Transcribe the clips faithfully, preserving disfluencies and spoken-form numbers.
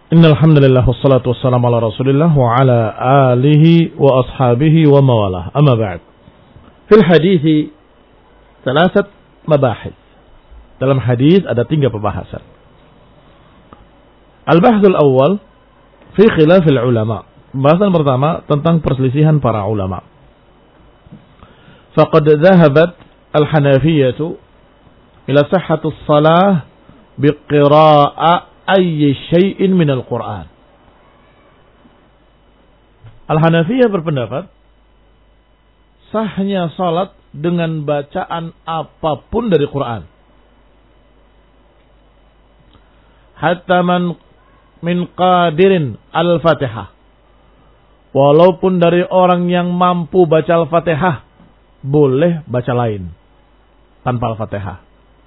Innal hamdalillah wassalatu wassalamu ala Rasulillah wa ala alihi wa ashabihi wa mawalah. Amma ba'd. Fil hadits thalathat mabahith. Dalam hadis ada tiga pembahasan. Al-bahthul awal fi khilafil ulama. Pembahasan pertama tentang perselisihan para ulama. Faqad dhahabat al-Hanafiyyah ila sihhatus shalah biqira'a ayyi syai'in minal Qur'an. Al-Hanafiyah berpendapat sahnya salat dengan bacaan apapun dari Quran. Hatta man min qadirin al-Fatihah. Walaupun dari orang yang mampu baca Al-Fatihah, boleh baca lain tanpa Al-Fatihah.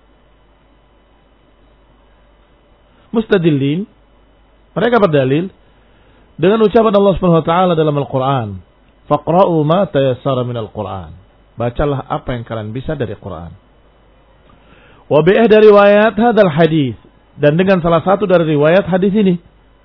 Mustadillin, mereka berdalil dengan ucapan Allah Subhanahu wa taala dalam Al-Qur'an, faqra'u ma tayassara minal Qur'an. Bacalah apa yang kalian bisa dari Quran. Wa bi ihda riwayat hadzal hadis, dan dengan salah satu dari riwayat hadis ini.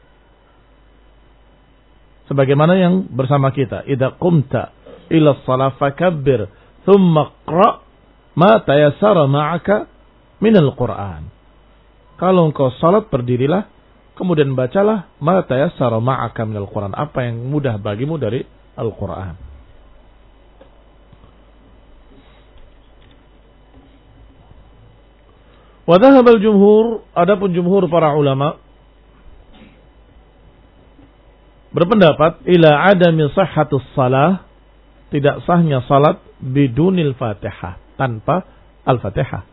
Sebagaimana yang bersama kita, idza qumta ila shalah fakabbir, thumma qra' ma tayassara ma'aka minal Qur'an. Kalau engkau salat berdirilah, kemudian bacalah ma tayassara ma'aka minal Qur'an, apa yang mudah bagimu dari Al-Qur'an. Wa dhahaba al-jumhur, adapun jumhur para ulama berpendapat ila adami sihhatus shalah, tidak sahnya salat bidunil Fatihah, tanpa Al-Fatihah.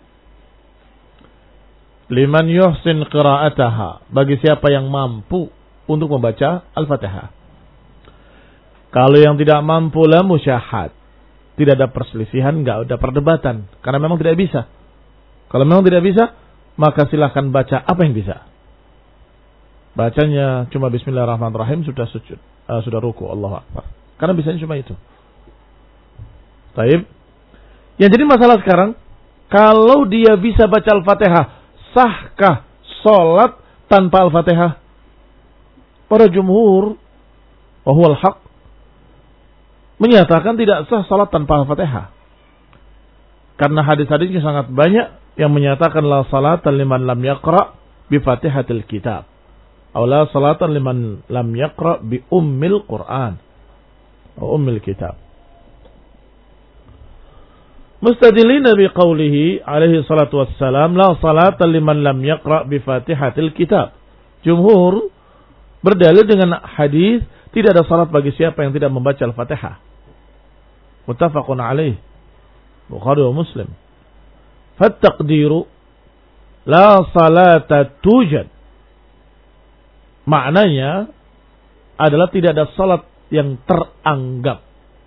Liman yuhsin qira'ataha, bagi siapa yang mampu untuk membaca Al-Fatihah. Kalau yang tidak mampu la musyahad, tidak ada perselisihan, enggak ada perdebatan, karena memang tidak bisa. Kalau memang tidak bisa, maka silahkan baca apa yang bisa. Bacanya cuma bismillahirrahmanirrahim, sudah sujud, uh, sudah ruku, Allahu Akbar. Karena bisanya cuma itu. Baik. Yang jadi masalah sekarang, kalau dia bisa baca Al-Fatihah, sahkah salat tanpa Al-Fatihah? Para jumhur, wa huwal haq, menyatakan tidak sah salat tanpa Al-Fatihah. Karena hadis-hadisnya sangat banyak yang menyatakan la salatan liman lam yaqra bi Fatihatil kitab, atau la salatan liman lam yaqra bi ummil Qur'an, atau ummil kitab. Mustadillina biqaulihi alaihi salatu wassalam la salata liman lam yaqra bi Fatihatil kitab. Jumhur berdalil dengan hadis tidak ada salat bagi siapa yang tidak membaca Al-Fatihah. Muttafaqun alaih, Bukhari wa Muslim. Fattaqdiru la salata tujad, maknanya adalah tidak ada salat yang teranggap.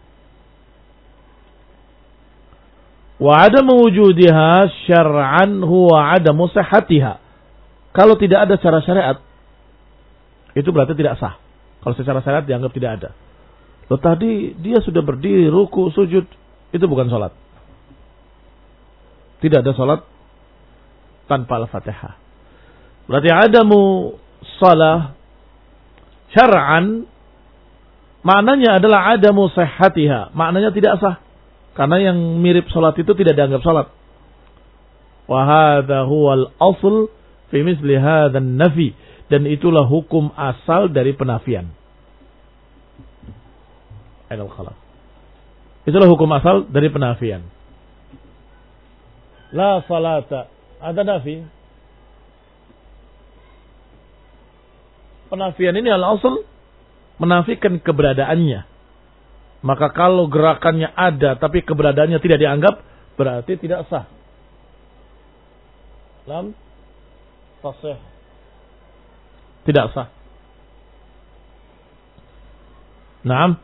Wa adamu wujudiha syar'an huwa adamu sihhatiha. Kalau tidak ada secara syariat, itu berarti tidak sah. Kalau secara syariat dianggap tidak ada. Loh, tadi dia sudah berdiri, ruku, sujud, itu bukan salat. Tidak ada salat tanpa Al-Fatihah. Berarti adamu salah syar'an, maknanya adalah adamu sihhatiha, maknanya tidak sah. Karena yang mirip salat itu tidak dianggap salat. Wa hadza huwal asl fi misli hadzan nafi, dan itulah hukum asal dari penafian. Ainal khalaf. Itulah hukum asal dari penafian. La salata, ada nafi. Penafian ini al-asl menafikan keberadaannya. Maka kalau gerakannya ada tapi keberadaannya tidak dianggap, berarti tidak sah. Lam tasih, tidak sah. Naam.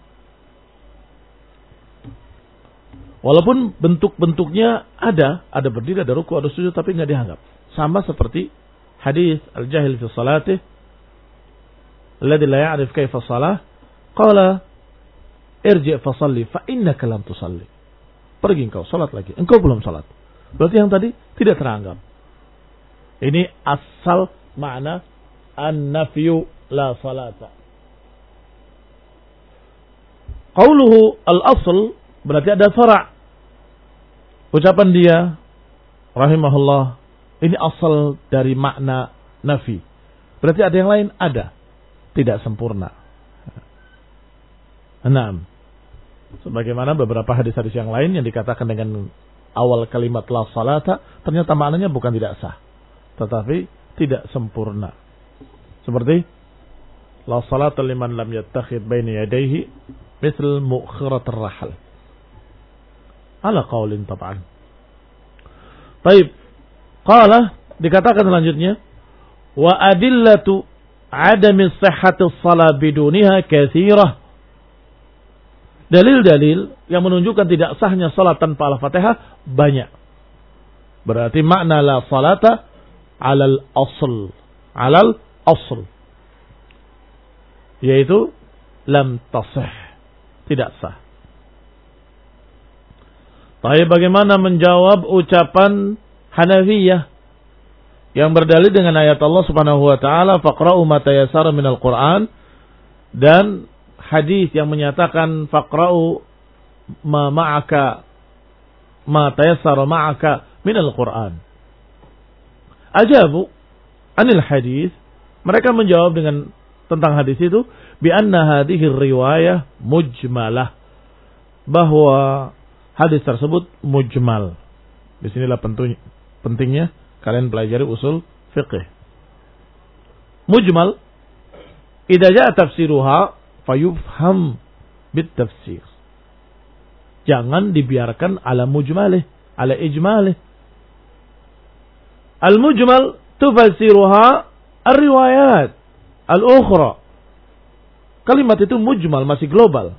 Walaupun bentuk-bentuknya ada, ada berdiri, ada ruku, ada sujud, tapi nggak dianggap. Sama seperti hadis al-jahil fi salatih, alladhi la ya'rif kaifa salah, qala irji' fa salli fa innaka lam tusalli. Pergi engkau salat lagi, engkau belum salat. Berarti yang tadi tidak teranggap. Ini asal makna an-nafyu la salata. Qauluhu al-asl berarti ada fara'. Ucapan dia rahimahullah ini asal dari makna nafi. Berarti ada yang lain? Ada. Tidak sempurna. Enam. Sebagaimana beberapa hadis-hadis yang lain yang dikatakan dengan awal kalimat la salata, ternyata maknanya bukan tidak sah, tetapi tidak sempurna. Seperti la salata liman lam yattakhid baina yadayhi misal mu'khirat ar-rahal. Ala qaulin tab'an. Baik. Qala dikatakan selanjutnya wa adillatu adami sihhati shalah biduniha katsirah. Dalil-dalil yang menunjukkan tidak sahnya salat tanpa Al-Fatihah banyak. Berarti makna la salata alal asl. Alal asl. Yaitu lam tasih. Tidak sah. Tapi bagaimana menjawab ucapan Hanafiyah yang berdalil dengan ayat Allah Subhanahu wa taala faqra'u ma tayassara minal Qur'an, dan hadis yang menyatakan faqra'u ma ma'aka ma tayassara ma'aka minal Qur'an. Ajabu anil hadis, mereka menjawab dengan tentang hadis itu bi anna hadhihi riwayah mujmalah, bahwa hadis tersebut mujmal. Disinilah pentingnya kalian pelajari usul fiqh. Mujmal idza jaa tafsiruha fayufham bit tafsir. Jangan dibiarkan ala mujmalih, ala ijmalih. Al mujmal tufassiruha ar-riwayat al-ukhra. Kalimat itu mujmal, masih global.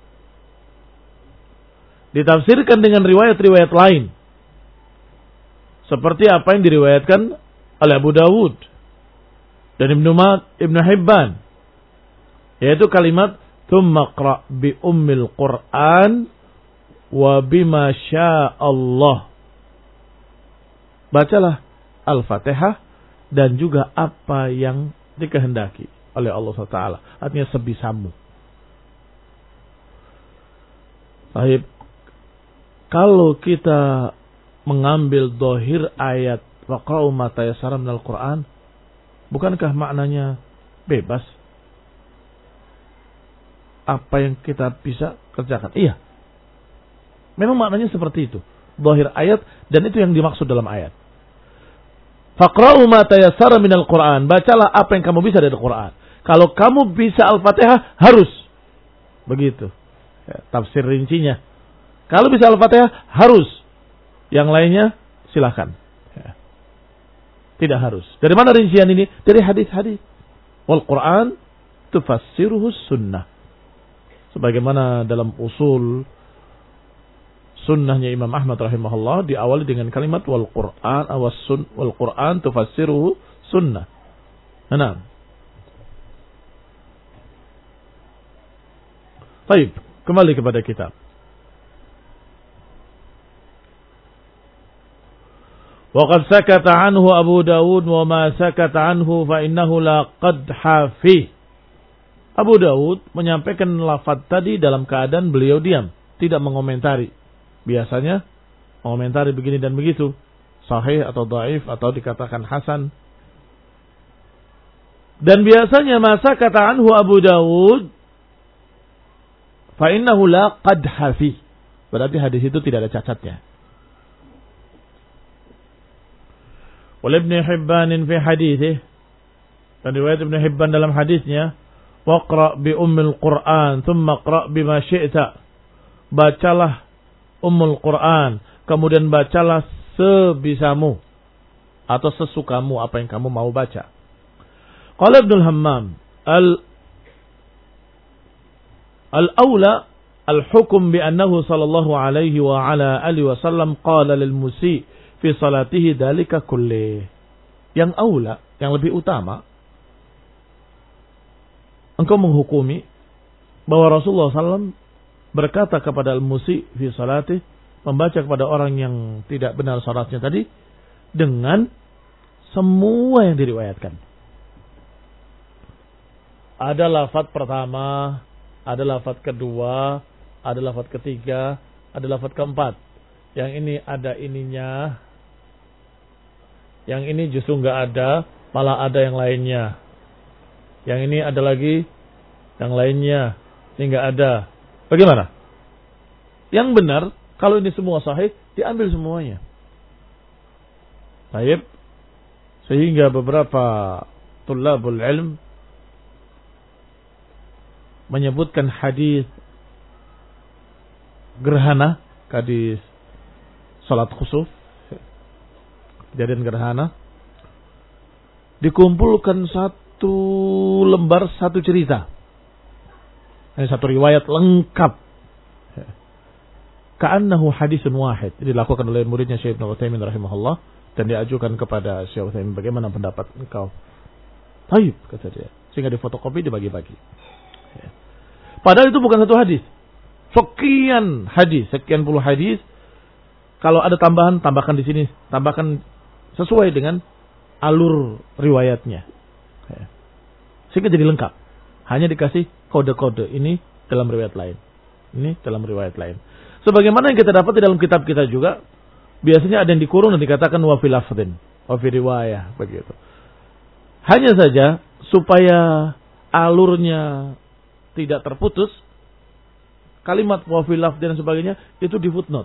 Ditafsirkan dengan riwayat-riwayat lain. Seperti apa yang diriwayatkan oleh Abu Dawud dan Ibnu Mat, Ibnu Hibban, yaitu kalimat "Tsumma qra' bi ummil Qur'an wa bima sya'allah." Bacalah Al-Fatihah dan juga apa yang dikehendaki oleh Allah subhanahu wa taala. Artinya sebisamu. Sahib, kalau kita mengambil dohir ayat waqra'u ma tayassara minal Qur'an, bukankah maknanya bebas? Apa yang kita bisa kerjakan? Iya. Memang maknanya seperti itu. Dohir ayat, dan itu yang dimaksud dalam ayat. Faqra'u ma tayassara minal Qur'an. Bacalah apa yang kamu bisa dari Qur'an. Kalau kamu bisa Al-Fatihah, harus. Begitu. Ya, tafsir rincinya. Kalau bisa Al-Fatihah, harus. Yang lainnya silakan. Ya. Tidak harus. Dari mana rincian ini? Dari hadis-hadis. Wal Quran tufassiruhu sunnah. Sebagaimana dalam usul sunnahnya Imam Ahmad rahimahullah diawali dengan kalimat wal Quran awas sun wal Quran tufassiruhu sunnah. Nah. Baik, kembali kepada kitab. Waqad sakata anhu Abu Dawud wa ma sakata anhu fa innahu la qadha fi. Abu Dawud menyampaikan lafaz tadi dalam keadaan beliau diam, tidak mengomentari. Biasanya mengomentari begini dan begitu, sahih atau dhaif atau dikatakan hasan. Dan biasanya ma sakata anhu Abu Dawud fa innahu la qadha fi. Berarti hadis itu tidak ada cacatnya. Oleh Ibnu Hibban fi haditsih, dan riwayat Ibnu Hibban dalam hadisnya, waqra' bi ummil Qur'an thumma qra' bima syi'ta. Bacalah ummul Qur'an, kemudian bacalah sebisamu atau sesukamu apa yang kamu mau baca. Qala Ibnu Hammam, al al-aula al-hukm bi annahu sallallahu alaihi wa ala alihi wasallam qala lil musi' fi salatihi dalika kulli. Yang aula, yang lebih utama, engkau menghukumi bahwa Rasulullah sallallahu alaihi wasallam berkata kepada al-musi fi salatihi, membaca kepada orang yang tidak benar salatnya tadi, dengan semua yang diriwayatkan. Ada lafaz pertama, ada lafaz kedua, ada lafaz ketiga, ada lafaz keempat. Yang ini ada ininya, yang ini justru nggak ada, malah ada yang lainnya. Yang ini ada lagi, yang lainnya, ini nggak ada. Bagaimana? Yang benar, kalau ini semua sahih, diambil semuanya. Baik. Sehingga beberapa tulabul ilm menyebutkan hadis gerhana, hadis salat khusuf, kejadian gerhana, dikumpulkan satu lembar, satu cerita. Ini satu riwayat lengkap. Ka'annahu hadisun wahid. Ini dilakukan oleh muridnya Syekh Ibnu Utsaimin rahimahullah. Dan diajukan kepada Syekh Utsaimin, bagaimana pendapat engkau? Taib, kata dia. Sehingga difotokopi, dibagi-bagi. Padahal itu bukan satu hadis. Sekian hadis, sekian puluh hadis. Kalau ada tambahan, tambahkan di sini. Tambahkan sesuai dengan alur riwayatnya. Sehingga jadi lengkap. Hanya dikasih kode-kode. Ini dalam riwayat lain. Ini dalam riwayat lain. Sebagaimana yang kita dapat di dalam kitab kita juga. Biasanya ada yang dikurung dan dikatakan wa fil lafdhin, wa fi riwayah, begitu. Hanya saja supaya alurnya tidak terputus, kalimat wa fil lafdhin dan sebagainya itu di footnote.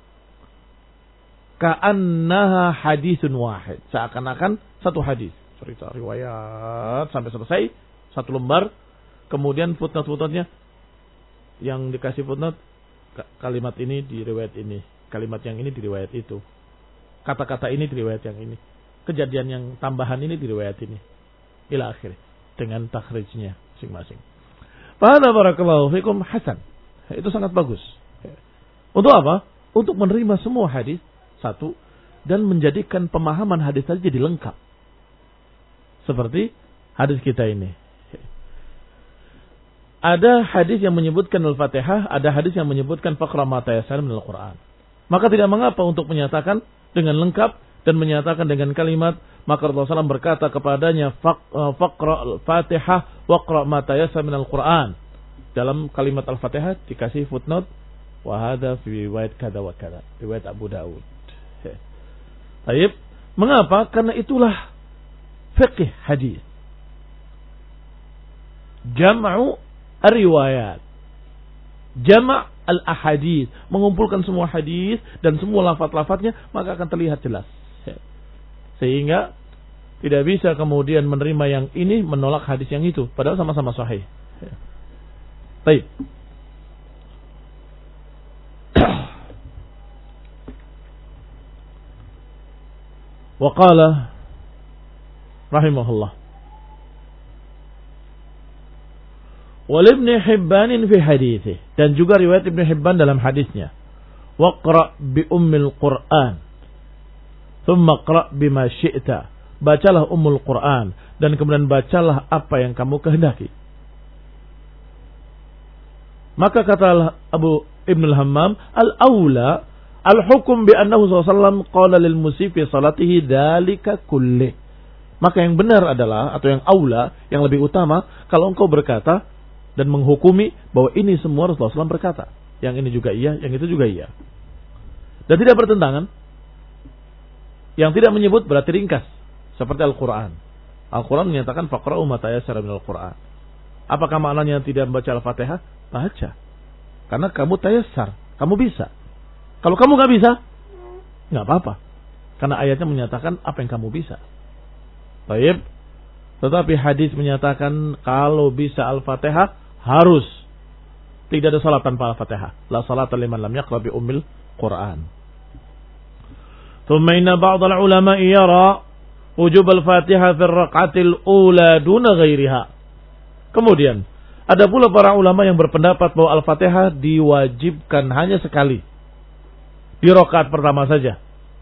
Ka'annaha hadisun wahid, seakan-akan satu hadis, cerita riwayat sampai selesai satu lembar, kemudian footnote-footnotenya yang dikasih footnote, kalimat ini di riwayat ini. Kalimat yang ini di riwayat itu. Kata-kata ini di riwayat yang ini. Kejadian yang tambahan ini di riwayat ini. Ila akhir. Dengan takhrijnya masing-masing. Fahadha barakallahu fikum hasan. Itu sangat bagus. Untuk apa? Untuk menerima semua hadis. Satu. Dan menjadikan pemahaman hadis saja jadi lengkap. Seperti hadis kita ini. Ada hadis yang menyebutkan Al-Fatihah. Ada hadis yang menyebutkan Faqra ma tayassara minal Qur'an. Maka tidak mengapa untuk menyatakan dengan lengkap dan menyatakan dengan kalimat. Maka Rasulullah shallallahu alaihi wasallam berkata kepadanya, Faqra al-Fatihah waqra ma tayassara minal Qur'an. Dalam kalimat Al-Fatihah dikasih footnote, wa hadza fi riwayat kada wa kada, riwayat Abu Dawud. Baik, mengapa? Karena itulah fiqh hadis. Jam'u ar-riwayat. Jama' al-ahadith, mengumpulkan semua hadis dan semua lafaz-lafaznya, maka akan terlihat jelas. Sehingga tidak bisa kemudian menerima yang ini menolak hadis yang itu, padahal sama-sama sahih. Baik. Wa qala rahimahullah wal Ibn Hibban fi haditsih, dan juga riwayat Ibn Hibban dalam hadisnya, waqra bi ummil Qur'an thumma qra bima syi'ta, bacalah ummul Qur'an dan kemudian bacalah apa yang kamu kehendaki. Maka kata Abu Ibn al-Hammam, al-aula al-hukum bi annahu sallallahu alaihi wasallam qala lil musii fi salatihi dzalika kullih. Maka yang benar adalah, atau yang aula, yang lebih utama, kalau engkau berkata dan menghukumi bahwa ini semua Rasulullah shallallahu alaihi wasallam berkata. Yang ini juga iya, yang itu juga iya. Dan tidak bertentangan. Yang tidak menyebut berarti ringkas. Seperti Al-Quran. Al-Quran menyatakan faqra'u ma tayassara minal Quran. Apakah maknanya tidak membaca Al-Fatihah? Baca. Karena kamu tayassar, kamu bisa. Kalau kamu gak bisa, gak apa-apa. Karena ayatnya menyatakan apa yang kamu bisa. Baik. Tetapi hadis menyatakan kalau bisa Al-Fatihah harus. Tidak ada salat tanpa Al-Fatihah. La salata liman lam yaqra bi ummil Quran. Thumma inna ba'd al-ulama yara wujub al-Fatihah fi ar-raq'atil ula duna ghairiha. Kemudian ada pula para ulama yang berpendapat bahwa Al-Fatihah diwajibkan hanya sekali. Di rakaat pertama saja.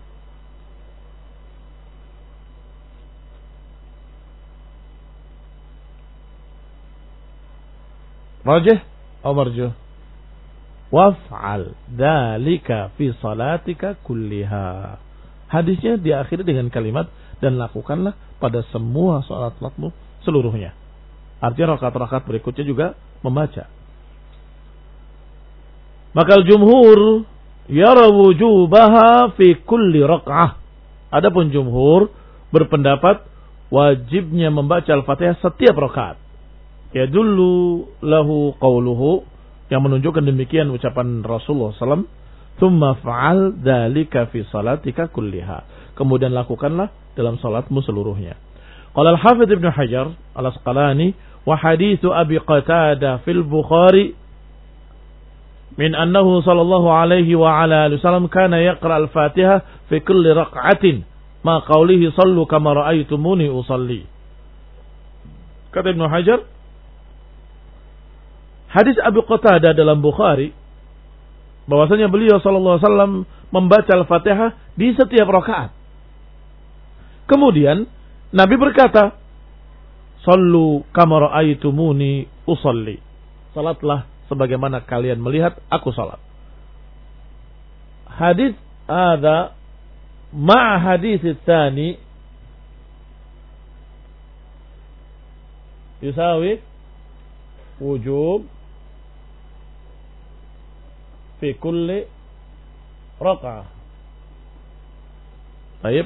Rajih atau marjuh? Waf'al dzalika fi salatika kulliha. Hadisnya diakhiri dengan kalimat dan lakukanlah pada semua salatmu seluruhnya. Artinya rakaat-rakaat berikutnya juga membaca. Maka jumhur yara wujubaha fi kulli raka'ah. Adapun jumhur berpendapat wajibnya membaca Al-Fatihah setiap rakaat. Ya dulu lahu qauluhu, yang menunjukkan demikian ucapan Rasulullah sallallahu alaihi wasallam, "Tsumma fa'al dzalika fi salatika kulliha." Kemudian lakukanlah dalam salatmu seluruhnya. Qala Al-Hafidz Ibnu Hajar Al-Asqalani, wa haditsu Abi Qatadah fil Bukhari min annahu sallallahu alaihi wa ala alihi wasallam kana yaqra al-Fatihah fi kulli raq'atin ma qawlihi sallu kama ra'aytumuni usalli. Kata Ibnu Hajar, hadis Abu Qatadah dalam Bukhari bahwasanya beliau sallallahu alaihi wasallam membaca Al-Fatihah di setiap rakaat. Kemudian Nabi berkata, "Sallu kama ra'aytumuni usalli." Salatlah sebagaimana kalian melihat aku salat. Hadis ada ma hadis tsani yusawi wujub fi kulli raq'ah. Baik.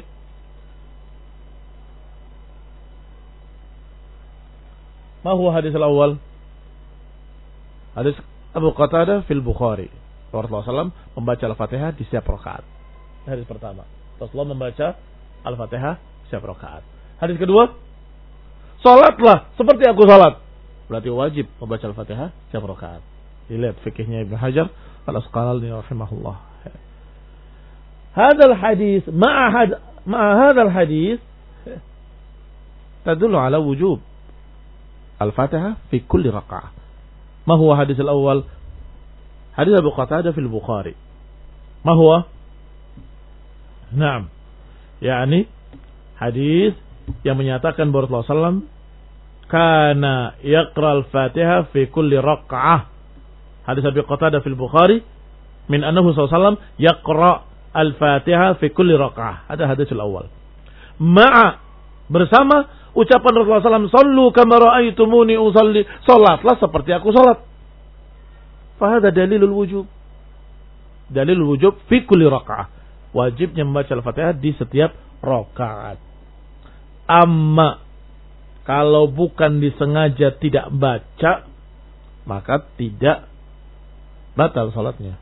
Ma huwa hadis al-awwal? Hadis Abu Qatadah fil Bukhari. Rasulullah sallallahu alaihi wasallam membaca Al-Fatihah di setiap rakaat. Hadis pertama, Rasulullah membaca Al-Fatihah setiap rakaat. Hadis kedua, salatlah seperti aku salat. Berarti wajib membaca Al-Fatihah setiap rakaat. Dilihat fikihnya Ibnu Hajar Al-Asqalani rahimahullah. Hadzal hadis ma'a had ma'a hadzal hadis tadullu ala wujub Al-Fatihah fi kulli raq'ah. Ma huwa hadis al-awwal? Hadis Abu Qatadah fil Bukhari. Ma huwa? Naam. Yani hadis yang menyatakan bahwa Rasulullah sallallahu alaihi wasallam kana yaqra al-Fatihah fi kulli raq'ah. Hadis Abu Qatadah fil Bukhari min annahu sallallahu alaihi wasallam yaqra al-Fatihah fi kulli raq'ah. Ada hadis al-awwal. Ma'a, bersama ucapan Rasulullah sallallahu alaihi wasallam, "Sallu kama ra'aitumuni usalli." Salatlah seperti aku salat. Fahada dalilul wujub. Dalilul wujub fi kulli raq'ah. Wajibnya membaca Al-Fatihah di setiap rakaat. Amma kalau bukan disengaja tidak baca, maka tidak batal salatnya.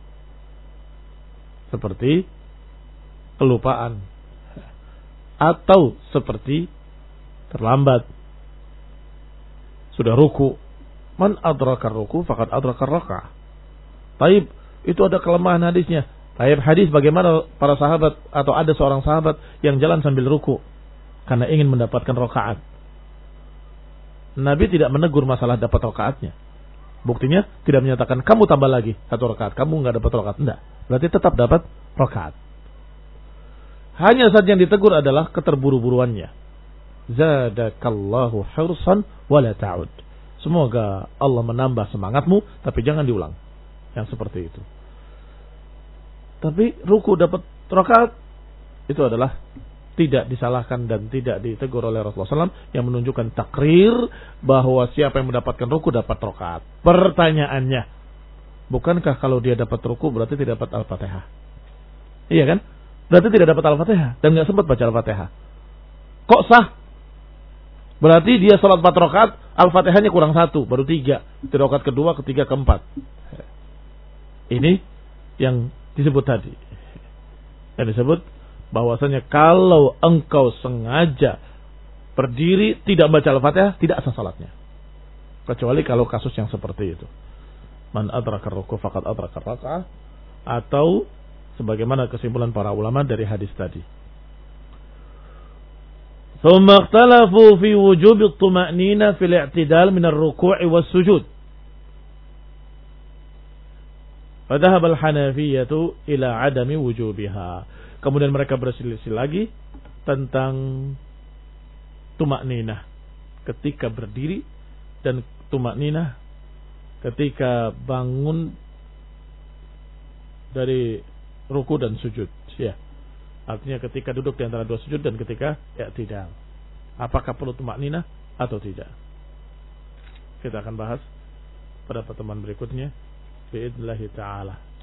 Seperti kelupaan atau seperti terlambat, sudah ruku. Man adrakar ruku faqad adrakar raka'ah. Taib, itu ada kelemahan hadisnya. Taib, hadis bagaimana para sahabat atau ada seorang sahabat yang jalan sambil ruku karena ingin mendapatkan rakaat. Nabi tidak menegur masalah dapat rakaatnya. Buktinya tidak menyatakan kamu tambah lagi satu rakaat, kamu enggak dapat rakaat. Enggak. Berarti tetap dapat rakaat. Hanya saja yang ditegur adalah keterburu-buruannya. Zadakallahu hirsan wala ta'ud. Semoga Allah menambah semangatmu, tapi jangan diulang. Yang seperti itu. Tapi ruku dapat rakaat, itu adalah tidak disalahkan dan tidak ditegur oleh Rasulullah sallallahu alaihi wasallam, yang menunjukkan takrir bahwa siapa yang mendapatkan ruku dapat rakaat. Pertanyaannya, bukankah kalau dia dapat ruku berarti tidak dapat Al-Fatihah? Iya kan? Berarti tidak dapat Al-Fatihah dan nggak sempat baca Al-Fatihah. Kok sah? Berarti dia sholat empat rakaat, Al-Fatihahnya kurang satu, baru tiga. Di rakaat kedua, ketiga, keempat. Ini yang disebut tadi. Yang disebut bahwasanya kalau engkau sengaja berdiri tidak baca Al-Fatihah, tidak sah salatnya. Kecuali kalau kasus yang seperti itu. Man adrakar ruku faqad adrakar raka'ah, atau sebagaimana kesimpulan para ulama dari hadis tadi. ثم اختلفوا في وجوب الطمأنينة في الاعتدال من الركوع والسجود. فذهب الحنفية إلى عدم وجوبها. Kemudian mereka berselisih lagi tentang tumakninah ketika berdiri dan tumakninah ketika bangun dari ruku dan sujud. Ya. Artinya ketika duduk di antara dua sujud dan ketika i'tidal. Apakah perlu tumakninah atau tidak? kita akan bahas pada pertemuan berikutnya biidznillah taala.